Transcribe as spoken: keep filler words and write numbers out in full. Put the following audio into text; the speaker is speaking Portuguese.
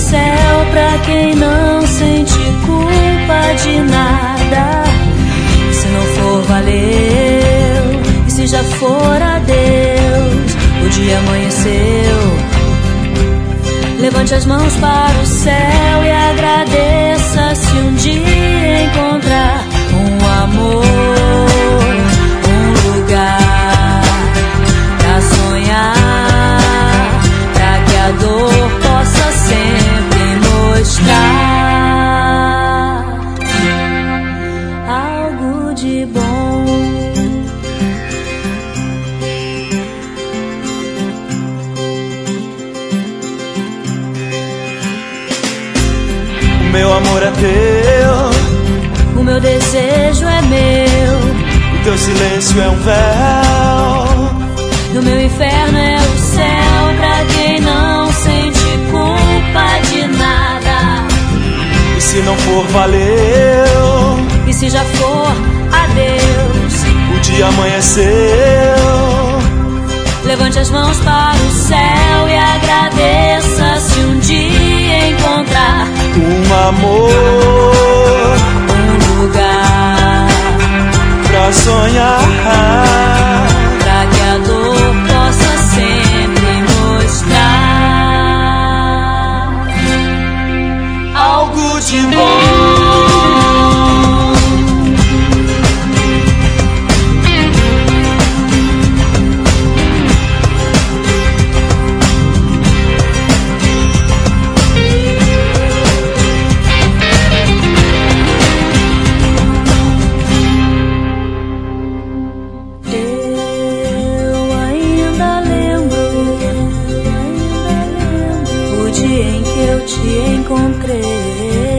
céu pra quem não sente culpa de nada. Se não for, valeu. E se já for, adeus. O dia amanheceu. Levante as mãos para o céu e agradeça se um dia encontrar um amor, um lugar pra sonhar, pra que a dor possa sempre mostrar algo de bom. O meu amor é teu, o meu desejo é meu, o teu silêncio é um véu, e o meu inferno é o céu pra quem não sente culpa de nada. E se não for, valeu. E se já for, adeus. O dia amanheceu. Levante as mãos para o céu e agradeça se um dia encontrar um amor, um lugar pra sonhar, pra que a dor possa sempre mostrar algo de bom. Em que eu te encontrei.